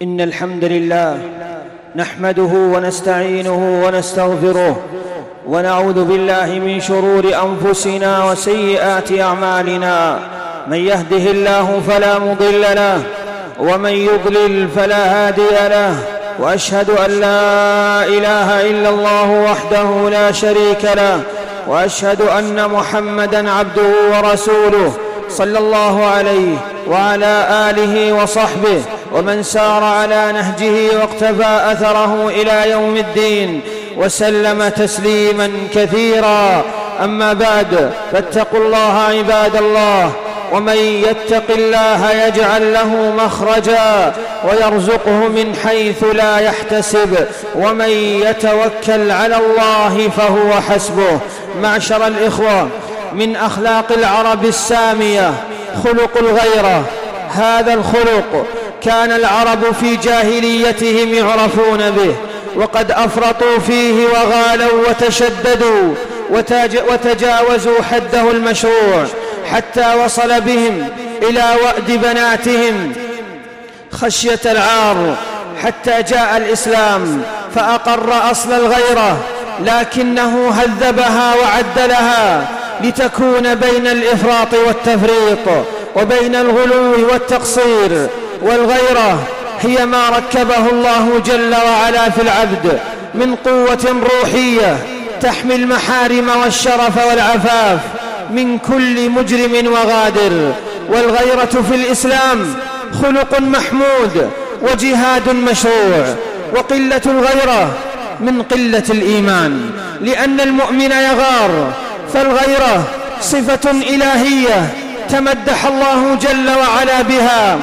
إن الحمد لله نحمده ونستعينه ونستغفره ونعوذ بالله من شرور أنفسنا وسيئات أعمالنا. من يهده الله فلا مضل له ومن يضلل فلا هادي له، وأشهد أن لا إله إلا الله وحده لا شريك له، وأشهد أن محمدًا عبده ورسوله صلى الله عليه وعلى آله وصحبه ومن سار على نهجه واقتفى أثره إلى يوم الدين وسلم تسليماً كثيراً. أما بعد، فاتقوا الله عباد الله، ومن يتق الله يجعل له مخرجا ويرزقه من حيث لا يحتسب، ومن يتوكل على الله فهو حسبه. معشر الإخوة، من أخلاق العرب السامية خلق الغيرة. هذا الخلق كان العرب في جاهليتهم يعرفون به، وقد أفرطوا فيه وغالوا وتشددوا وتجاوزوا حده المشروع، حتى وصل بهم إلى وأد بناتهم خشية العار، حتى جاء الإسلام فأقر أصل الغيرة، لكنه هذبها وعدلها لتكون بين الإفراط والتفريط وبين الغلو والتقصير. والغيرة هي ما ركبه الله جل وعلا في العبد من قوة روحية تحمي المحارم والشرف والعفاف من كل مجرم وغادر. والغيرة في الإسلام خلق محمود وجهاد مشروع، وقلة الغيرة من قلة الإيمان، لأن المؤمن يغار. فالغيرة صفة إلهية تمدح الله جل وعلا بها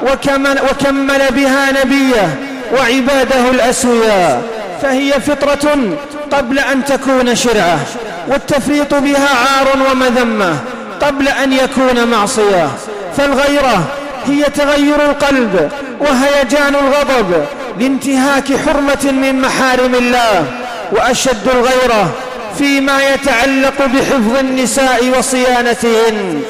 وكمل بها نبيه وعباده الأسوياء، فهي فطرة قبل أن تكون شرعة، والتفريط بها عار ومذمة قبل أن يكون معصية. فالغيرة هي تغير القلب وهيجان الغضب لانتهاك حرمة من محارم الله، وأشد الغيرة فيما يتعلق بحفظ النساء وصيانتهن.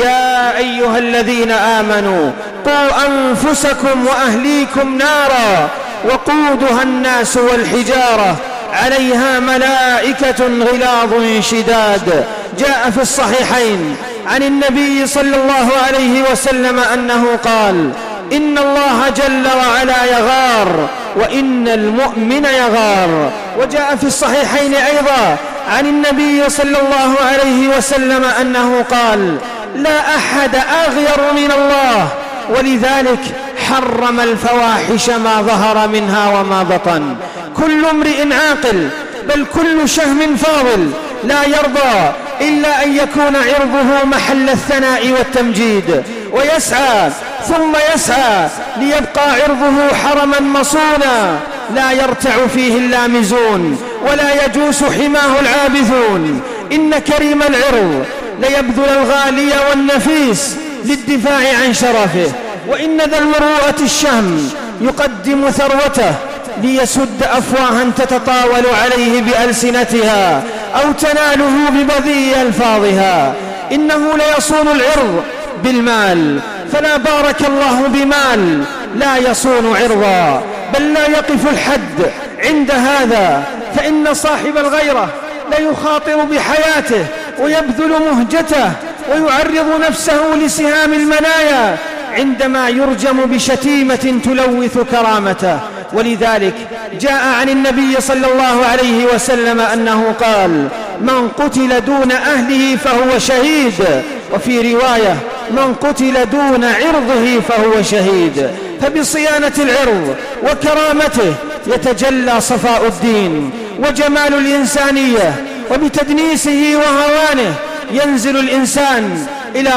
يا أيها الذين آمنوا قوا أنفسكم وأهليكم نارا وقودها الناس والحجارة عليها ملائكة غلاظ شداد. جاء في الصحيحين عن النبي صلى الله عليه وسلم أنه قال: إن الله جل وعلا يغار وإن المؤمن يغار. وجاء في الصحيحين أيضا عن النبي صلى الله عليه وسلم أنه قال: لا أحد أغير من الله، ولذلك حرم الفواحش ما ظهر منها وما بطن. كل امرئ عاقل، بل كل شهم فاضل، لا يرضى إلا أن يكون عرضه محل الثناء والتمجيد، ويسعى ثم يسعى ليبقى عرضه حرما مصونا لا يرتع فيه اللامزون ولا يجوس حماه العابثون. إن كريم العرض ليبذل الغالي والنفيس للدفاع عن شرفه، وإن ذا المروءة الشهم يقدم ثروته ليسد أفواها تتطاول عليه بألسنتها أو تناله ببذيء ألفاظها. إنه ليصون العرض بالمال، فلا بارك الله بمال لا يصون عرضا، بل لا يقف الحد عند هذا، فإن صاحب الغيرة ليخاطر بحياته ويبذل مهجته ويعرض نفسه لسهام المنايا عندما يرجم بشتيمة تلوث كرامته. ولذلك جاء عن النبي صلى الله عليه وسلم أنه قال: من قتل دون أهله فهو شهيد، وفي رواية: من قتل دون عرضه فهو شهيد. فبصيانة العرض وكرامته يتجلى صفاء الدين وجمال الإنسانية، وبتدنيسه وهوانه ينزل الإنسان إلى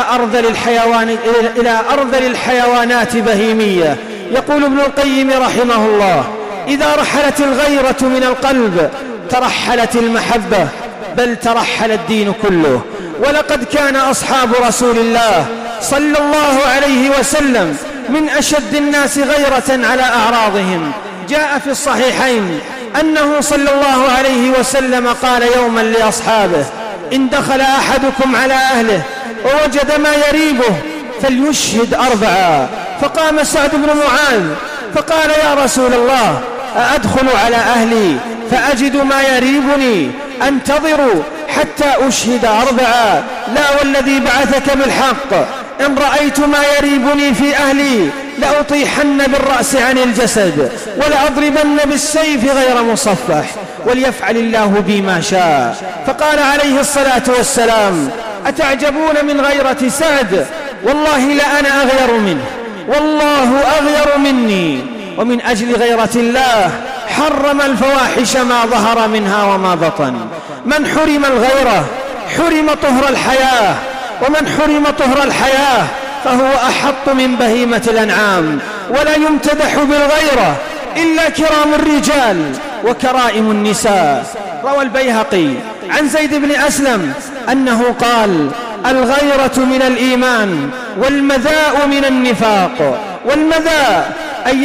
أرذل الحيوانات بهيمية. يقول ابن القيم رحمه الله: إذا رحلت الغيرة من القلب ترحلت المحبة، بل ترحل الدين كله. ولقد كان أصحاب رسول الله صلى الله عليه وسلم من أشد الناس غيرة على أعراضهم. جاء في الصحيحين أنه صلى الله عليه وسلم قال يوما لأصحابه: إن دخل أحدكم على أهله ووجد ما يريبه فليشهد 4. فقام سعد بن معاذ فقال يا رسول الله أأدخل على أهلي فأجد ما يريبني؟ أنتظر حتى أشهد 4؟ لا والذي بعثك بالحق إن رأيت ما يريبني في أهلي لأطيحن بالرأس عن الجسد ولأضربن بالسيف غير مصفح، وليفعل الله بي ما شاء. فقال عليه الصلاة والسلام أتعجبون من غيرة سعد؟ والله لأنا أغير منه، والله أغير مني. ومن أجل غيرة الله حرم الفواحش ما ظهر منها وما بطن. من حرم الغيرة حرم طهر الحياة، ومن حرم طهر الحياة فهو أحط من بهيمة الأنعام. ولا يمتدح بالغيرة إلا كرام الرجال وكرائم النساء. روى البيهقي عن زيد بن أسلم أنه قال الغيرة من الإيمان والمذاء من النفاق. والمذاء أن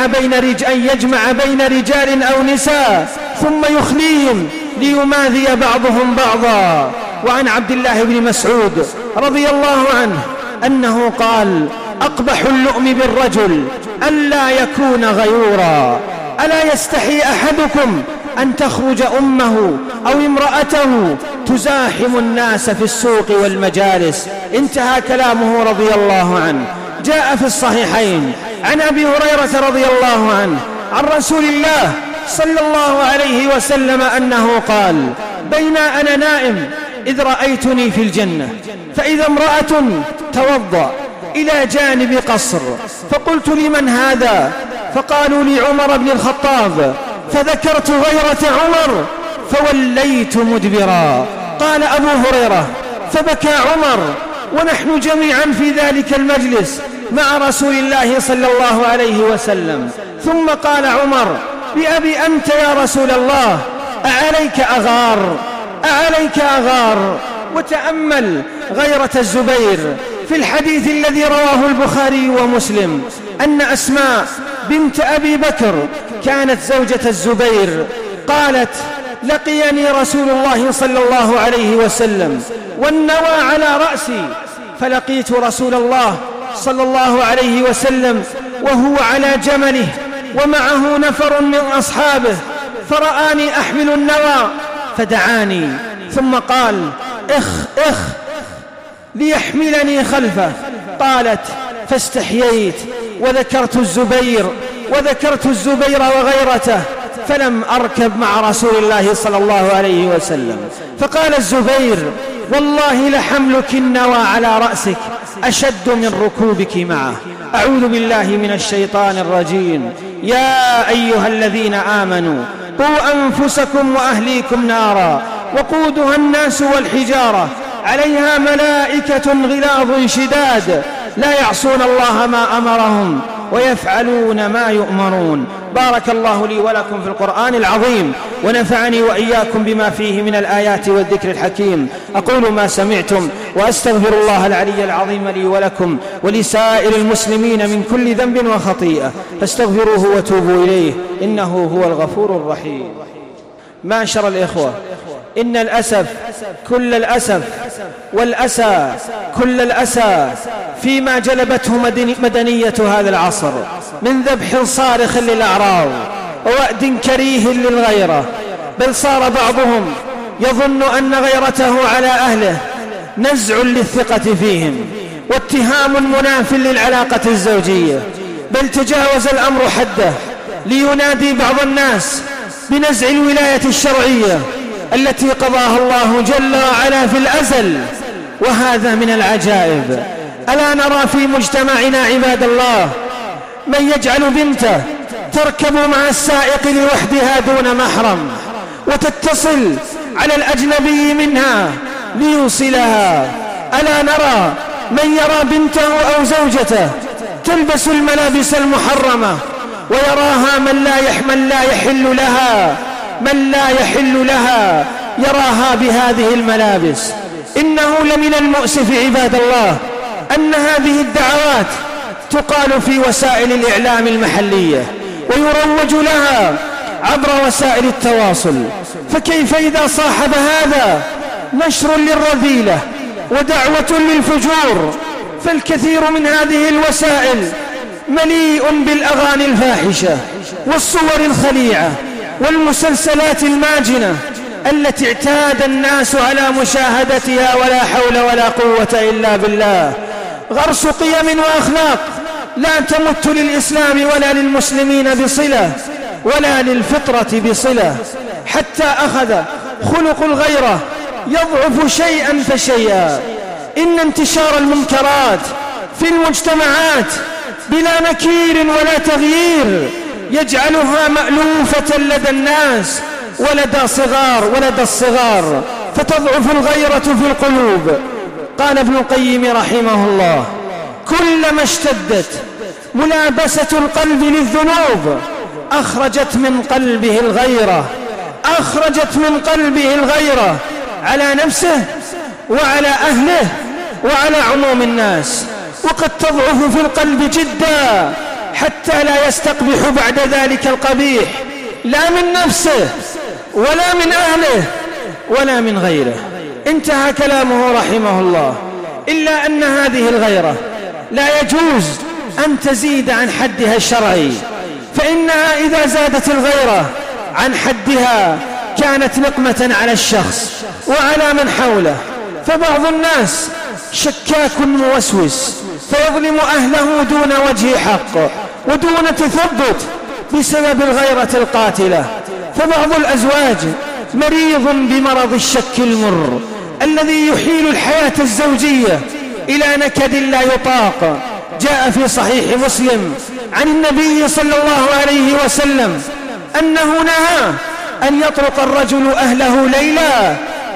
يجمع بين رجال أو نساء ثم يخليهم ليماذي بعضهم بعضا. وعن عبد الله بن مسعود رضي الله عنه أنه قال أقبح اللؤم بالرجل ألا يكون غيورا. ألا يستحي أحدكم أن تخرج أمه أو امرأته تزاحم الناس في السوق والمجالس؟ انتهى كلامه رضي الله عنه. جاء في الصحيحين عن أبي هريرة رضي الله عنه عن رسول الله صلى الله عليه وسلم أنه قال بين أنا نائم إذ رأيتني في الجنة فإذا امرأة توضأ إلى جانب قصر، فقلت لمن هذا؟ فقالوا لعمر بن الخطاب، فذكرت غيرة عمر فوليت مدبرا. قال أبو هريرة فبكى عمر ونحن جميعا في ذلك المجلس مع رسول الله صلى الله عليه وسلم. ثم قال عمر بأبي أنت يا رسول الله أعليك أغار، أعليك أغار. وتأمل غيرة الزبير في الحديث الذي رواه البخاري ومسلم أن أسماء بنت أبي بكر كانت زوجة الزبير قالت لقيني رسول الله صلى الله عليه وسلم والنوى على رأسي، فلقيت رسول الله صلى الله عليه وسلم وهو على جمله ومعه نفر من أصحابه، فرآني أحمل النوى فدعاني ثم قال اخ ليحملني خلفه. قالت فاستحييت وذكرت الزبير وغيرته فلم أركب مع رسول الله صلى الله عليه وسلم. فقال الزبير والله لحملك النوى على رأسك أشد من ركوبك معه. أعوذ بالله من الشيطان الرجيم. يا أيها الذين آمنوا قوا أنفسكم وأهليكم نارا وقودها الناس والحجارة عليها ملائكة غلاظ شداد لا يعصون الله ما أمرهم ويفعلون ما يؤمرون. بارك الله لي ولكم في القرآن العظيم ونفعني وإياكم بما فيه من الآيات والذكر الحكيم. أقول ما سمعتم وأستغفر الله العلي العظيم لي ولكم ولسائر المسلمين من كل ذنب وخطيئة فاستغفروه وتوبوا إليه إنه هو الغفور الرحيم. معشر الإخوة، إن الأسف كل الأسف والأسى كل الأسى فيما جلبته مدنية هذا العصر من ذبح صارخ للأعراض ووأد كريه للغيرة، بل صار بعضهم يظن أن غيرته على أهله نزع للثقة فيهم واتهام مناف للعلاقة الزوجية، بل تجاوز الأمر حده لينادي بعض الناس بنزع الولاية الشرعية التي قضاها الله جل وعلا في الأزل. وهذا من العجائب. ألا نرى في مجتمعنا عباد الله من يجعل بنته تركب مع السائق لوحدها دون محرم وتتصل على الأجنبي منها ليوصلها؟ ألا نرى من يرى بنته أو زوجته تلبس الملابس المحرمة ويراها من لا يحل لها يراها بهذه الملابس؟ إنه لمن المؤسف عباد الله أن هذه الدعوات تقال في وسائل الإعلام المحلية ويروج لها عبر وسائل التواصل، فكيف إذا صاحب هذا نشر للرذيلة ودعوة للفجور؟ فالكثير من هذه الوسائل مليء بالأغاني الفاحشة والصور الخليعة والمسلسلات الماجنة التي اعتاد الناس على مشاهدتها، ولا حول ولا قوة إلا بالله. غرس قيم وأخلاق لا تمت للإسلام ولا للمسلمين بصلة ولا للفطرة بصلة، حتى أخذ خلق الغيرة يضعف شيئا فشيئا. إن انتشار المنكرات في المجتمعات بلا نكير ولا تغيير يجعلها مألوفة لدى الناس ولدى الصغار، فتضعف الغيرة في القلوب. قال ابن القيم رحمه الله: كلما اشتدت ملابسة القلب للذنوب أخرجت من قلبه الغيرة على نفسه وعلى أهله وعلى عموم الناس، وقد تضعف في القلب جدا حتى لا يستقبح بعد ذلك القبيح لا من نفسه ولا من أهله ولا من غيره. انتهى كلامه رحمه الله. إلا أن هذه الغيرة لا يجوز أن تزيد عن حدها الشرعي، فإنها إذا زادت الغيرة عن حدها كانت نقمة على الشخص وعلى من حوله. فبعض الناس شكاك موسوس فيظلم أهله دون وجه حق ودون تثبت بسبب الغيرة القاتلة. فبعض الأزواج مريض بمرض الشك المر الذي يحيل الحياة الزوجية إلى نكد لا يطاق. جاء في صحيح مسلم عن النبي صلى الله عليه وسلم أنه نهى أن يطرق الرجل أهله ليلا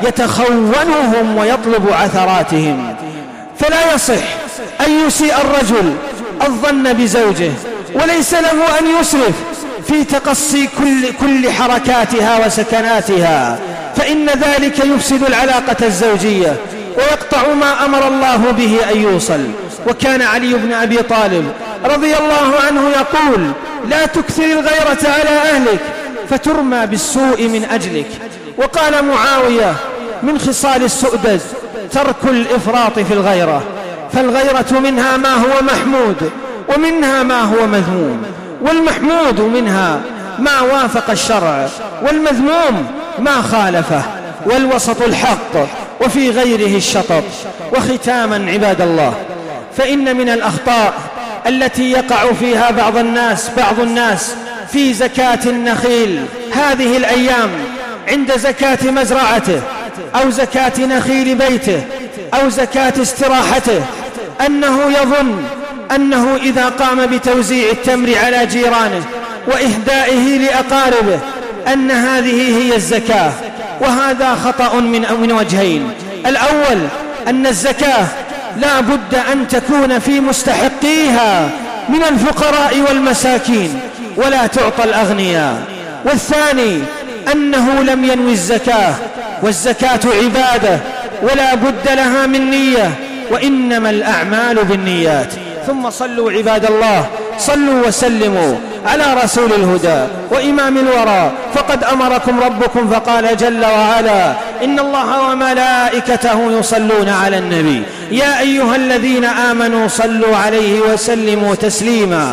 يتخونهم ويطلب عثراتهم. فلا يصح أن يسيء الرجل الظن بزوجه، وليس له أن يسرف في تقصي كل حركاتها وسكناتها، فإن ذلك يفسد العلاقة الزوجية ويقطع ما أمر الله به أن يوصل. وكان علي بن أبي طالب رضي الله عنه يقول: لا تكثر الغيرة على أهلك فترمى بالسوء من أجلك. وقال معاوية: من خصال السؤدد ترك الإفراط في الغيرة، فالغيرة منها ما هو محمود ومنها ما هو مذموم، والمحمود منها ما وافق الشرع، والمذموم ما خالفه، والوسط الحق وفي غيره الشطط. وختاما عباد الله، فإن من الأخطاء التي يقع فيها بعض الناس في زكاة النخيل هذه الأيام عند زكاة مزرعته أو زكاة نخيل بيته أو زكاة استراحته، أنه يظن أنه إذا قام بتوزيع التمر على جيرانه وإهدائه لأقاربه أن هذه هي الزكاة. وهذا خطأ من وجهين: الأول أن الزكاة لا بد أن تكون في مستحقيها من الفقراء والمساكين ولا تعطى الأغنياء. والثاني أنه لم ينوي الزكاة، والزكاة عبادة ولا بد لها من نية، وإنما الأعمال بالنيات. ثم صلوا عباد الله، صلوا وسلموا على رسول الهدى وإمام الورى، فقد أمركم ربكم فقال جل وعلا: إن الله وملائكته يصلون على النبي يا أيها الذين آمنوا صلوا عليه وسلموا تسليما.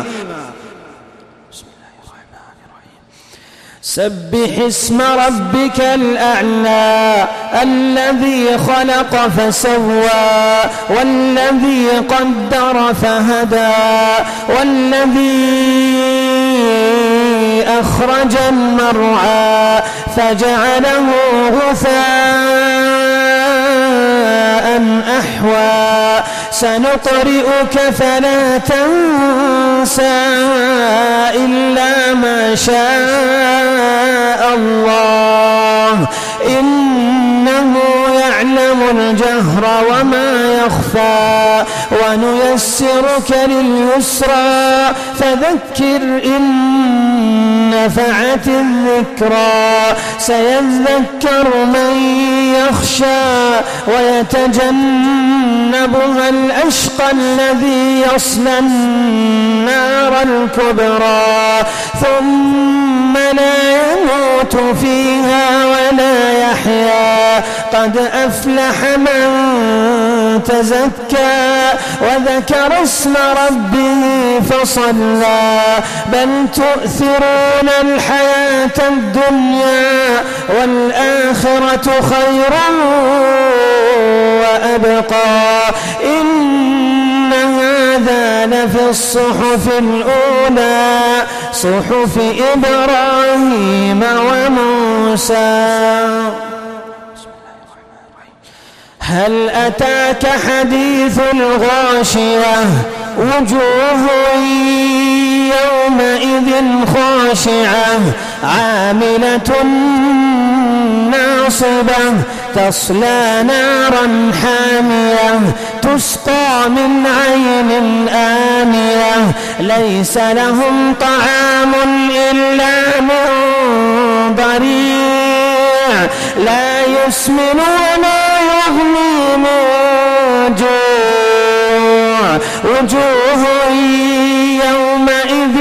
سبح اسم ربك الأعلى الذي خلق فسوى والذي قدر فهدى والذي أخرج المرعى فجعله غثاء أحوى سنقرئك فلا تنسى إلا ما شاء الله إنه يعلم الجهر وما يخفى ونيسرك لليسرى فذكر إن نفعت الذكرى سيذكر من يخشى ويتجنبها الأشقى الذي يصلى النار الكبرى ثم لا يموت فيها ولا يحيا قد أفلح من تزكى وذكر اسم ربه فصلى بل تؤثرون الحياة الدنيا والآخرة خير وأبقى إن هذا لفي الصحف الأولى صحف إبراهيم وموسى. هل أتاك حديث الغاشية وجوه يومئذ خاشعة عاملة ناصبة تصلى نارا حامية تسقى من عين آنية ليس لهم طعام إلا من ضريع لا يسمن ولا يغني من جوع وجوه يومئذ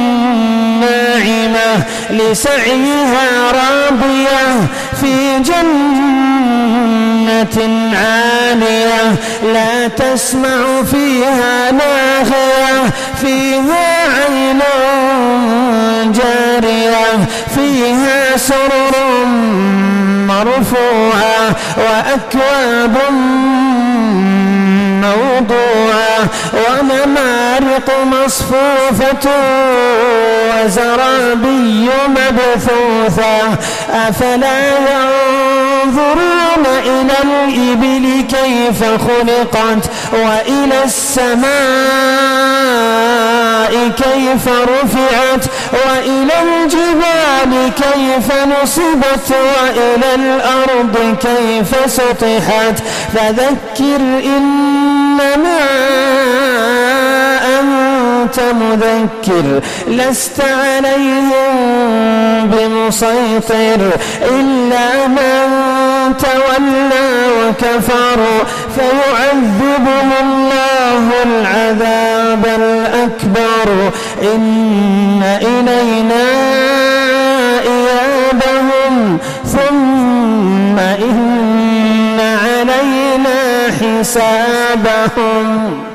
ناعمة لسعيها راضية في جنة عالية لا تسمع فيها لاغية فيها عين جارية فيها سرر مرفوعة وأكواب موضوعة ونمارق مصفوفة وزرابي مبثوثة أفلا ينظرون إلى الإبل كيف خلقت وإلى السماء كيف رفعت وإلى الجبال كيف نصبت وإلى الأرض كيف سطحت فذكر إنما أنت مذكر لست عليهم بمسيطر إلا من تولى وكفر فيعذبه الله العذاب الأكبر إن إلينا إيابهم ثم إن علينا حسابهم.